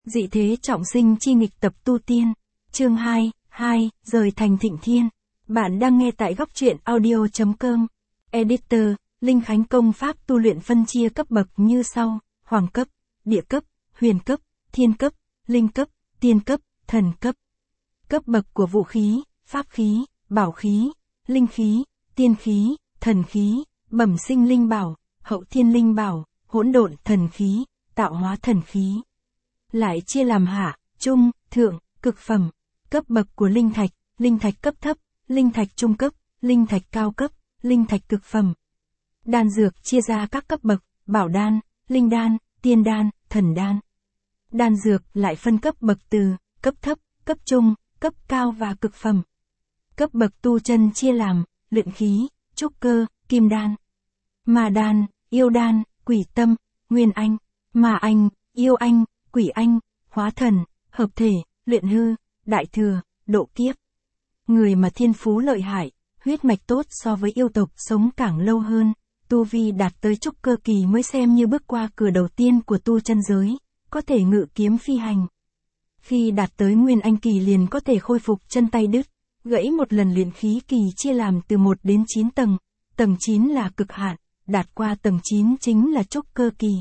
Dị thế trọng sinh chi nghịch tập tu tiên. Chương 2, rời thành Thịnh Thiên. Bạn đang nghe tại góc truyện audio.com. Editor, Linh Khánh công pháp tu luyện phân chia cấp bậc như sau: Hoàng cấp, Địa cấp, Huyền cấp, Thiên cấp, Linh cấp, Tiên cấp, Thần cấp. Cấp bậc của vũ khí, pháp khí, bảo khí, linh khí, tiên khí, thần khí, bẩm sinh linh bảo, hậu thiên linh bảo, hỗn độn thần khí, tạo hóa thần khí. Lại chia làm hạ, trung, thượng, cực phẩm. Cấp bậc của linh thạch cấp thấp, linh thạch trung cấp, linh thạch cao cấp, linh thạch cực phẩm. Đan dược chia ra các cấp bậc: bảo đan, linh đan, tiên đan, thần đan. Đan dược lại phân cấp bậc từ cấp thấp, cấp trung, cấp cao và cực phẩm. Cấp bậc tu chân chia làm luyện khí, trúc cơ, kim đan, ma đan, yêu đan, quỷ tâm, nguyên anh, ma anh, yêu anh, quỷ anh, hóa thần, hợp thể, luyện hư, đại thừa, độ kiếp. Người mà thiên phú lợi hại, huyết mạch tốt so với yêu tộc sống càng lâu hơn, tu vi đạt tới trúc cơ kỳ mới xem như bước qua cửa đầu tiên của tu chân giới, có thể ngự kiếm phi hành. Khi đạt tới nguyên anh kỳ liền có thể khôi phục chân tay đứt, gãy một lần. Luyện khí kỳ chia làm từ 1 đến 9 tầng, tầng 9 là cực hạn, đạt qua tầng 9 chính là trúc cơ kỳ.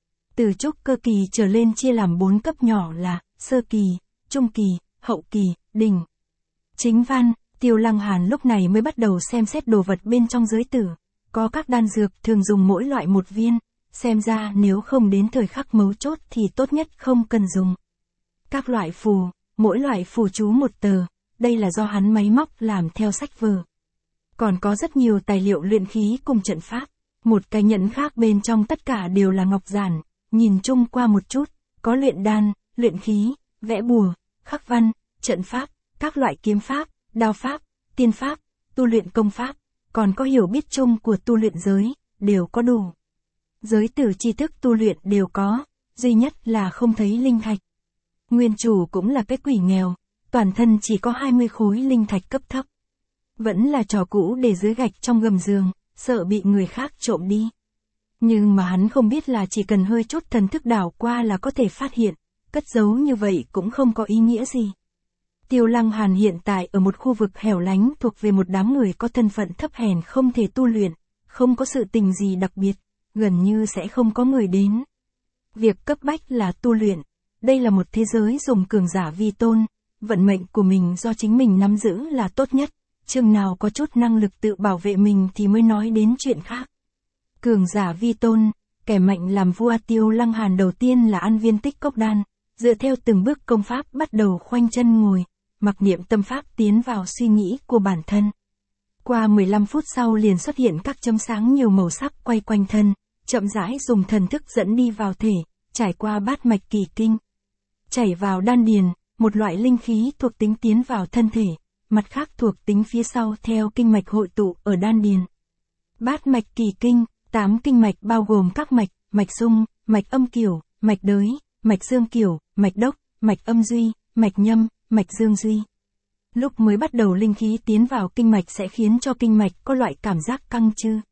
Từ trúc cơ kỳ trở lên chia làm 4 cấp nhỏ là sơ kỳ, trung kỳ, hậu kỳ, đỉnh. Chính văn, Tiêu Lăng Hàn lúc này mới bắt đầu xem xét đồ vật bên trong giới tử. Có các đan dược thường dùng mỗi loại 1 viên, xem ra nếu không đến thời khắc mấu chốt thì tốt nhất không cần dùng. Các loại phù, mỗi loại phù chú 1 tờ, đây là do hắn máy móc làm theo sách vở. Còn có rất nhiều tài liệu luyện khí cùng trận pháp. Một cái nhẫn khác bên trong tất cả đều là ngọc giản, nhìn chung qua một chút, có luyện đan, luyện khí, vẽ bùa, khắc văn, trận pháp, các loại kiếm pháp, đao pháp, tiên pháp, tu luyện công pháp, còn có hiểu biết chung của tu luyện giới, đều có đủ. Giới tử tri thức tu luyện đều có, duy nhất là không thấy linh thạch. Nguyên chủ cũng là cái quỷ nghèo, toàn thân chỉ có 20 khối linh thạch cấp thấp. Vẫn là trò cũ để dưới gạch trong gầm giường, sợ bị người khác trộm đi. Nhưng mà hắn không biết là chỉ cần hơi chút thần thức đảo qua là có thể phát hiện, cất giấu như vậy cũng không có ý nghĩa gì. Tiêu Lăng Hàn hiện tại ở một khu vực hẻo lánh thuộc về một đám người có thân phận thấp hèn không thể tu luyện, không có sự tình gì đặc biệt, gần như sẽ không có người đến. Việc cấp bách là tu luyện, đây là một thế giới dùng cường giả vi tôn, vận mệnh của mình do chính mình nắm giữ là tốt nhất, chừng nào có chút năng lực tự bảo vệ mình thì mới nói đến chuyện khác. Cường giả vi tôn, kẻ mạnh làm vua. Tiêu Lăng Hàn đầu tiên là ăn viên tích cốc đan, dựa theo từng bước công pháp bắt đầu khoanh chân ngồi, mặc niệm tâm pháp tiến vào suy nghĩ của bản thân. Qua 15 phút sau liền xuất hiện các chấm sáng nhiều màu sắc quay quanh thân, chậm rãi dùng thần thức dẫn đi vào thể, trải qua bát mạch kỳ kinh, chảy vào đan điền, một loại linh khí thuộc tính tiến vào thân thể, mặt khác thuộc tính phía sau theo kinh mạch hội tụ ở đan điền. Bát mạch kỳ kinh, 8 kinh mạch bao gồm các mạch: mạch xung, mạch âm kiểu, mạch đới, mạch dương kiểu, mạch đốc, mạch âm duy, mạch nhâm, mạch dương duy. Lúc mới bắt đầu linh khí tiến vào kinh mạch sẽ khiến cho kinh mạch có loại cảm giác căng chư,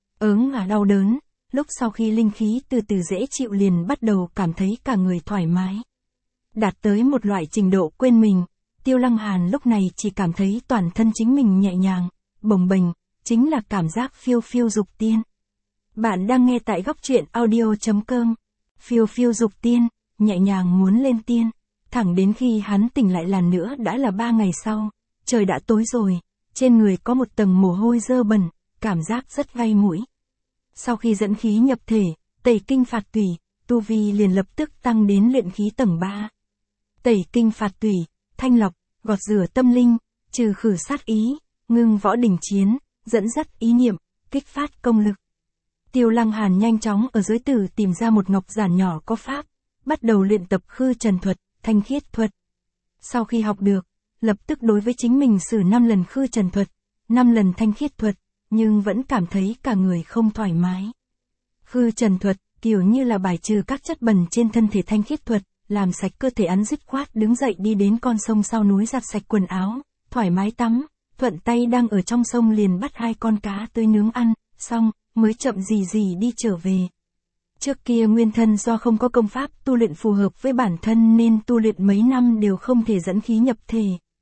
ớn và đau đớn, lúc sau khi linh khí từ từ dễ chịu liền bắt đầu cảm thấy cả người thoải mái. Đạt tới một loại trình độ quên mình, Tiêu Lăng Hàn lúc này chỉ cảm thấy toàn thân chính mình nhẹ nhàng, bồng bềnh, chính là cảm giác phiêu phiêu dục tiên. Bạn đang nghe tại góc truyện audio.com. Phiêu phiêu dục tiên, nhẹ nhàng muốn lên tiên. Thẳng đến khi hắn tỉnh lại lần nữa đã là 3 ngày sau, trời đã tối rồi, trên người có một tầng mồ hôi dơ bẩn, cảm giác rất gai mũi. Sau khi dẫn khí nhập thể, tẩy kinh phạt tủy, tu vi liền lập tức tăng đến luyện khí tầng 3. Tẩy kinh phạt tủy, thanh lọc, gọt rửa tâm linh, trừ khử sát ý, ngưng võ đỉnh chiến, dẫn dắt ý niệm, kích phát công lực. Tiêu Lăng Hàn nhanh chóng ở giới tử tìm ra một ngọc giản nhỏ có pháp, bắt đầu luyện tập khư trần thuật, thanh khiết thuật. Sau khi học được, lập tức đối với chính mình sử 5 lần khư trần thuật, 5 lần thanh khiết thuật, nhưng vẫn cảm thấy cả người không thoải mái. Khư trần thuật, kiểu như là bài trừ các chất bẩn trên thân thể. Thanh khiết thuật, làm sạch cơ thể. Ăn dứt khoát đứng dậy đi đến con sông sau núi giặt sạch quần áo, thoải mái tắm, thuận tay đang ở trong sông liền bắt 2 con cá tươi nướng ăn, xong, mới chậm gì gì đi trở về. Trước kia nguyên thân do không có công pháp tu luyện phù hợp với bản thân nên tu luyện mấy năm đều không thể dẫn khí nhập thể.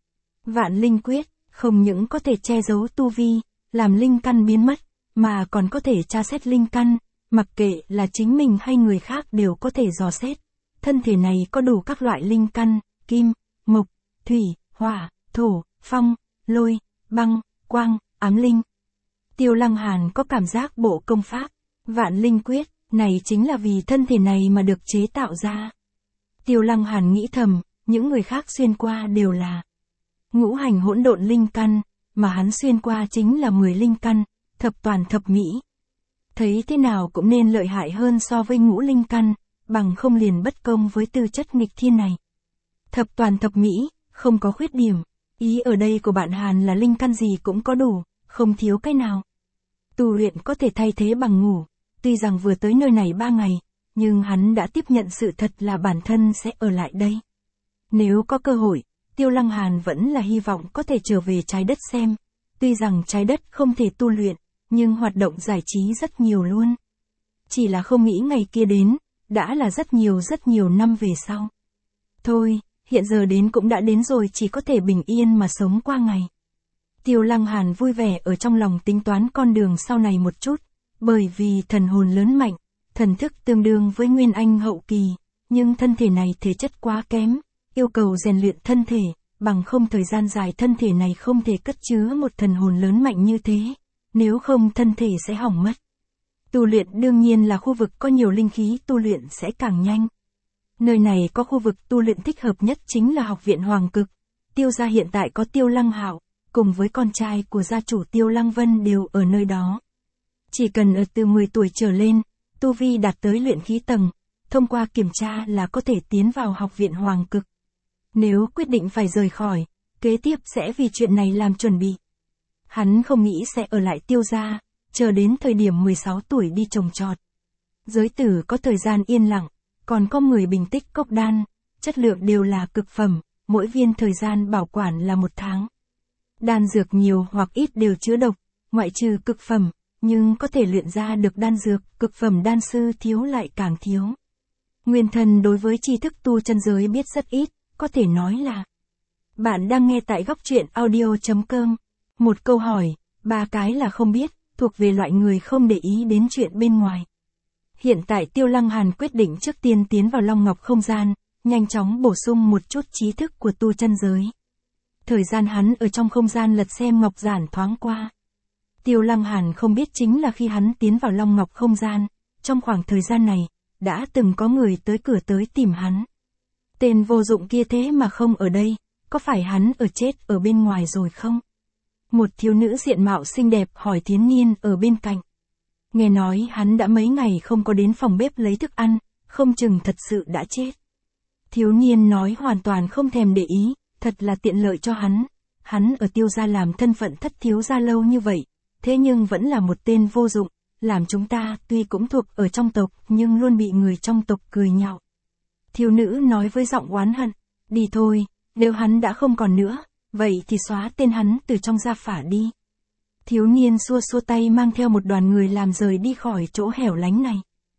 Vạn linh quyết, không những có thể che giấu tu vi, làm linh căn biến mất, mà còn có thể tra xét linh căn, mặc kệ là chính mình hay người khác đều có thể dò xét. Thân thể này có đủ các loại linh căn, kim, mộc, thủy, hỏa, thổ, phong, lôi, băng, quang, ám linh. Tiêu Lăng Hàn có cảm giác bộ công pháp, vạn linh quyết, này chính là vì thân thể này mà được chế tạo ra. Tiêu Lăng Hàn nghĩ thầm, những người khác xuyên qua đều là ngũ hành hỗn độn linh căn, mà hắn xuyên qua chính là 10 linh căn, thập toàn thập mỹ. Thấy thế nào cũng nên lợi hại hơn so với ngũ linh căn, bằng không liền bất công với tư chất nghịch thiên này. Thập toàn thập mỹ, không có khuyết điểm, ý ở đây của bạn Hàn là linh căn gì cũng có đủ, không thiếu cái nào. Tu luyện có thể thay thế bằng ngủ, tuy rằng vừa tới nơi này 3 ngày, nhưng hắn đã tiếp nhận sự thật là bản thân sẽ ở lại đây. Nếu có cơ hội, Tiêu Lăng Hàn vẫn là hy vọng có thể trở về trái đất xem, tuy rằng trái đất không thể tu luyện, nhưng hoạt động giải trí rất nhiều luôn. Chỉ là không nghĩ ngày kia đến, đã là rất nhiều năm về sau. Thôi, hiện giờ đến cũng đã đến rồi, chỉ có thể bình yên mà sống qua ngày. Tiêu Lăng Hàn vui vẻ ở trong lòng tính toán con đường sau này một chút, bởi vì thần hồn lớn mạnh, thần thức tương đương với Nguyên Anh hậu kỳ, nhưng thân thể này thể chất quá kém, yêu cầu rèn luyện thân thể, bằng không thời gian dài thân thể này không thể cất chứa một thần hồn lớn mạnh như thế, nếu không thân thể sẽ hỏng mất. Tu luyện đương nhiên là khu vực có nhiều linh khí tu luyện sẽ càng nhanh. Nơi này có khu vực tu luyện thích hợp nhất chính là học viện Hoàng Cực. Tiêu gia hiện tại có Tiêu Lăng Hạo, cùng với con trai của gia chủ Tiêu Lăng Vân đều ở nơi đó. Chỉ cần ở từ 10 tuổi trở lên, tu vi đạt tới luyện khí tầng, thông qua kiểm tra là có thể tiến vào học viện Hoàng Cực. Nếu quyết định phải rời khỏi, kế tiếp sẽ vì chuyện này làm chuẩn bị. Hắn không nghĩ sẽ ở lại Tiêu gia, chờ đến thời điểm 16 tuổi đi trồng trọt. Giới tử có thời gian yên lặng, còn có 10 bình tích cốc đan, chất lượng đều là cực phẩm, mỗi viên thời gian bảo quản là 1 tháng. Đan dược nhiều hoặc ít đều chứa độc, ngoại trừ cực phẩm, nhưng có thể luyện ra được đan dược, cực phẩm đan sư thiếu lại càng thiếu. Nguyên thần đối với tri thức tu chân giới biết rất ít, có thể nói là. Bạn đang nghe tại góc truyện audio.com. Một câu hỏi, 3 cái là không biết, thuộc về loại người không để ý đến chuyện bên ngoài. Hiện tại Tiêu Lăng Hàn quyết định trước tiên tiến vào Long Ngọc không gian, nhanh chóng bổ sung một chút trí thức của tu chân giới. Thời gian hắn ở trong không gian lật xem ngọc giản thoáng qua. Tiêu Lăng Hàn không biết chính là khi hắn tiến vào Long Ngọc không gian, trong khoảng thời gian này, đã từng có người tới cửa tới tìm hắn. Tên vô dụng kia thế mà không ở đây, có phải hắn ở chết ở bên ngoài rồi không? Một thiếu nữ diện mạo xinh đẹp hỏi Thiến Niên ở bên cạnh. Nghe nói hắn đã mấy ngày không có đến phòng bếp lấy thức ăn, không chừng thật sự đã chết. Thiếu niên nói hoàn toàn không thèm để ý, thật là tiện lợi cho hắn. Hắn ở Tiêu gia làm thân phận thất thiếu gia lâu như vậy, thế nhưng vẫn là một tên vô dụng, làm chúng ta tuy cũng thuộc ở trong tộc nhưng luôn bị người trong tộc cười nhạo. Thiếu nữ nói với giọng oán hận, đi thôi, nếu hắn đã không còn nữa, vậy thì xóa tên hắn từ trong gia phả đi. Thiếu niên xua xua tay mang theo một đoàn người làm rời đi khỏi chỗ hẻo lánh này.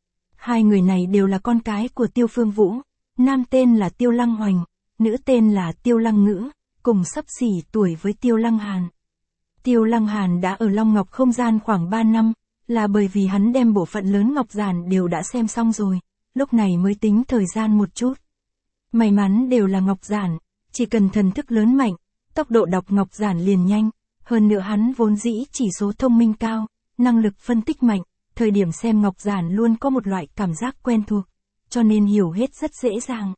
2 người này đều là con cái của Tiêu Phương Vũ, nam tên là Tiêu Lăng Hoành, nữ tên là Tiêu Lăng Ngữ, cùng xấp xỉ tuổi với Tiêu Lăng Hàn. Tiêu Lăng Hàn đã ở Long Ngọc không gian khoảng 3 năm, là bởi vì hắn đem bộ phận lớn ngọc giản đều đã xem xong rồi, lúc này mới tính thời gian một chút. May mắn đều là ngọc giản, chỉ cần thần thức lớn mạnh, tốc độ đọc ngọc giản liền nhanh, hơn nữa hắn vốn dĩ chỉ số thông minh cao, năng lực phân tích mạnh, thời điểm xem ngọc giản luôn có một loại cảm giác quen thuộc, cho nên hiểu hết rất dễ dàng.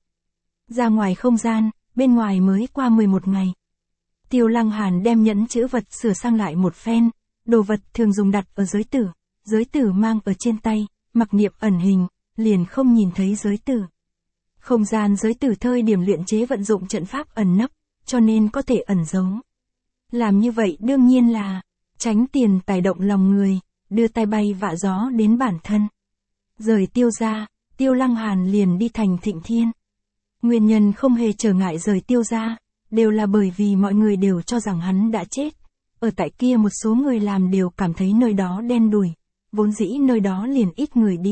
Ra ngoài không gian, bên ngoài mới qua 11 ngày. Tiêu Lăng Hàn đem nhẫn chữ vật sửa sang lại một phen, đồ vật thường dùng đặt ở giới tử mang ở trên tay, mặc niệm ẩn hình, liền không nhìn thấy giới tử. Không gian giới tử thời điểm luyện chế vận dụng trận pháp ẩn nấp, cho nên có thể ẩn giấu. Làm như vậy đương nhiên là tránh tiền tài động lòng người, đưa tai bay vạ gió đến bản thân. Rời Tiêu gia, Tiêu Lăng Hàn liền đi thành Thịnh Thiên. Nguyên nhân không hề trở ngại rời Tiêu gia, đều là bởi vì mọi người đều cho rằng hắn đã chết. Ở tại kia một số người làm đều cảm thấy nơi đó đen đủi, vốn dĩ nơi đó liền ít người đi,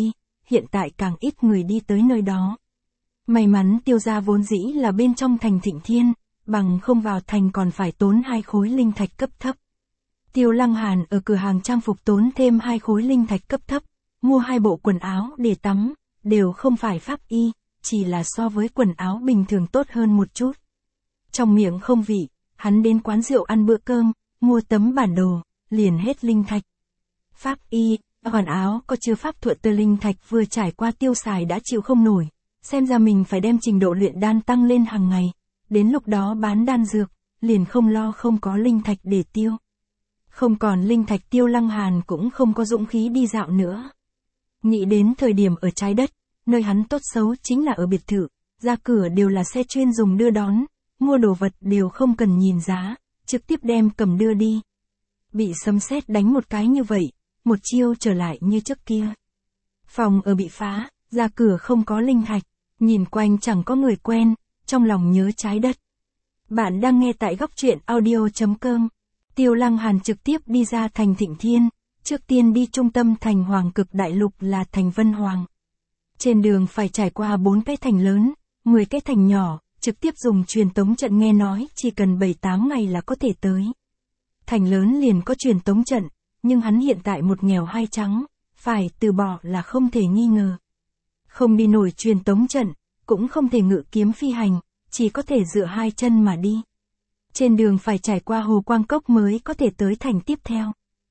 hiện tại càng ít người đi tới nơi đó. May mắn Tiêu gia vốn dĩ là bên trong thành Thịnh Thiên, bằng không vào thành còn phải tốn 2 khối linh thạch cấp thấp. Tiêu Lăng Hàn ở cửa hàng trang phục tốn thêm 2 khối linh thạch cấp thấp, mua 2 bộ quần áo để tắm, đều không phải pháp y, chỉ là so với quần áo bình thường tốt hơn một chút. Trong miệng không vị, hắn đến quán rượu ăn bữa cơm, mua tấm bản đồ, liền hết linh thạch. Pháp y, quần áo có chứa pháp thuật từ linh thạch vừa trải qua tiêu xài đã chịu không nổi, xem ra mình phải đem trình độ luyện đan tăng lên hàng ngày, đến lúc đó bán đan dược, liền không lo không có linh thạch để tiêu. Không còn linh thạch, Tiêu Lăng Hàn cũng không có dũng khí đi dạo nữa. Nghĩ đến thời điểm ở trái đất, nơi hắn tốt xấu chính là ở biệt thự, ra cửa đều là xe chuyên dùng đưa đón, mua đồ vật đều không cần nhìn giá, trực tiếp đem cầm đưa đi. Bị sấm sét đánh một cái như vậy, một chiêu trở lại như trước kia. Phòng ở bị phá, ra cửa không có linh thạch, nhìn quanh chẳng có người quen, trong lòng nhớ trái đất. Bạn đang nghe tại góc truyện audio.com. Tiêu Lăng Hàn trực tiếp đi ra thành Thịnh Thiên, trước tiên đi trung tâm thành Hoàng Cực Đại Lục là thành Vân Hoàng. Trên đường phải trải qua 4 cái thành lớn, 10 cái thành nhỏ, trực tiếp dùng truyền tống trận, nghe nói chỉ cần 7-8 ngày là có thể tới. Thành lớn liền có truyền tống trận, nhưng hắn hiện tại một nghèo hai trắng, phải từ bỏ là không thể nghi ngờ. Không đi nổi truyền tống trận, cũng không thể ngự kiếm phi hành, chỉ có thể dựa 2 chân mà đi. Trên đường phải trải qua Hồ Quang Cốc mới có thể tới thành tiếp theo.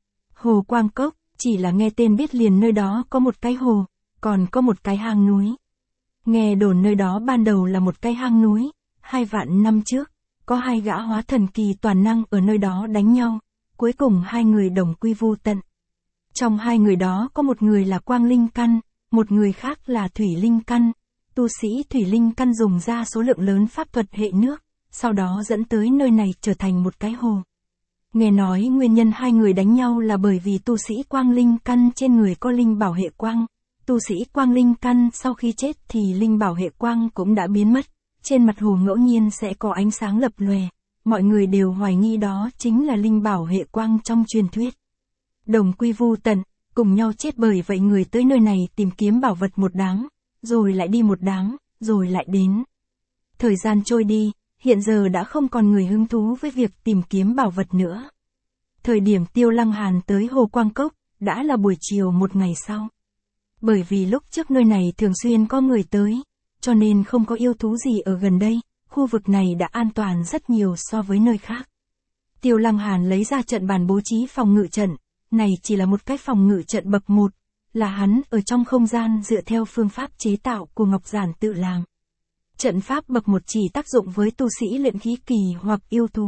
Hồ Quang Cốc, chỉ là nghe tên biết liền nơi đó có một cái hồ, còn có một cái hang núi. Nghe đồn nơi đó ban đầu là một cái hang núi, 2 vạn năm trước, có 2 gã hóa thần kỳ toàn năng ở nơi đó đánh nhau, cuối cùng 2 người đồng quy vu tận. Trong 2 người đó có một người là Quang Linh Căn, một người khác là Thủy Linh Căn. Tu sĩ Thủy Linh Căn dùng ra số lượng lớn pháp thuật hệ nước, sau đó dẫn tới nơi này trở thành một cái hồ. Nghe nói nguyên nhân 2 người đánh nhau là bởi vì tu sĩ Quang Linh Căn trên người có linh bảo hệ quang. Tu sĩ Quang Linh Căn sau khi chết thì linh bảo hệ quang cũng đã biến mất, trên mặt hồ ngẫu nhiên sẽ có ánh sáng lập lòe, mọi người đều hoài nghi đó chính là linh bảo hệ quang trong truyền thuyết. Đồng quy vu tận, cùng nhau chết, bởi vậy người tới nơi này tìm kiếm bảo vật một đám, rồi lại đi một đám, rồi lại đến. Thời gian trôi đi, hiện giờ đã không còn người hứng thú với việc tìm kiếm bảo vật nữa. Thời điểm Tiêu Lăng Hàn tới Hồ Quang Cốc, đã là buổi chiều một ngày sau. Bởi vì lúc trước nơi này thường xuyên có người tới, cho nên không có yêu thú gì ở gần đây, khu vực này đã an toàn rất nhiều so với nơi khác. Tiêu Lăng Hàn lấy ra trận bàn bố trí phòng ngự trận, này chỉ là một cái phòng ngự trận bậc 1, là hắn ở trong không gian dựa theo phương pháp chế tạo của Ngọc Giản tự làm. Trận pháp bậc 1 chỉ tác dụng với tu sĩ luyện khí kỳ hoặc yêu thú.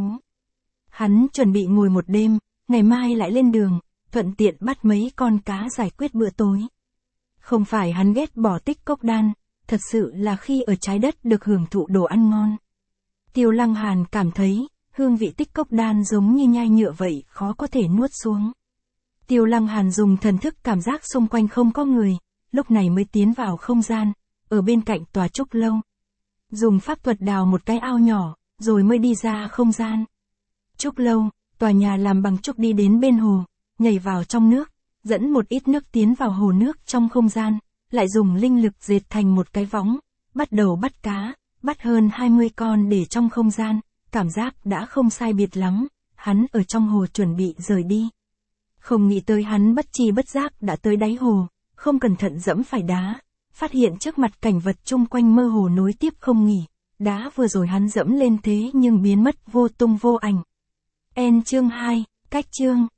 Hắn chuẩn bị ngồi một đêm, ngày mai lại lên đường, thuận tiện bắt mấy con cá giải quyết bữa tối. Không phải hắn ghét bỏ tích cốc đan, thật sự là khi ở trái đất được hưởng thụ đồ ăn ngon. Tiêu Lăng Hàn cảm thấy, hương vị tích cốc đan giống như nhai nhựa vậy, khó có thể nuốt xuống. Tiêu Lăng Hàn dùng thần thức cảm giác xung quanh không có người, lúc này mới tiến vào không gian, ở bên cạnh tòa trúc lâu. Dùng pháp thuật đào một cái ao nhỏ, rồi mới đi ra không gian. Trúc lâu, tòa nhà làm bằng trúc, đi đến bên hồ, nhảy vào trong nước, dẫn một ít nước tiến vào hồ nước trong không gian, lại dùng linh lực dệt thành một cái võng, bắt đầu bắt cá, bắt hơn 20 con để trong không gian, cảm giác đã không sai biệt lắm, hắn ở trong hồ chuẩn bị rời đi. Không nghĩ tới hắn bất tri bất giác đã tới đáy hồ, không cẩn thận dẫm phải đá, phát hiện trước mặt cảnh vật chung quanh mơ hồ nối tiếp không nghỉ, đá vừa rồi hắn dẫm lên thế nhưng biến mất vô tung vô ảnh. Chương 2, cách chương.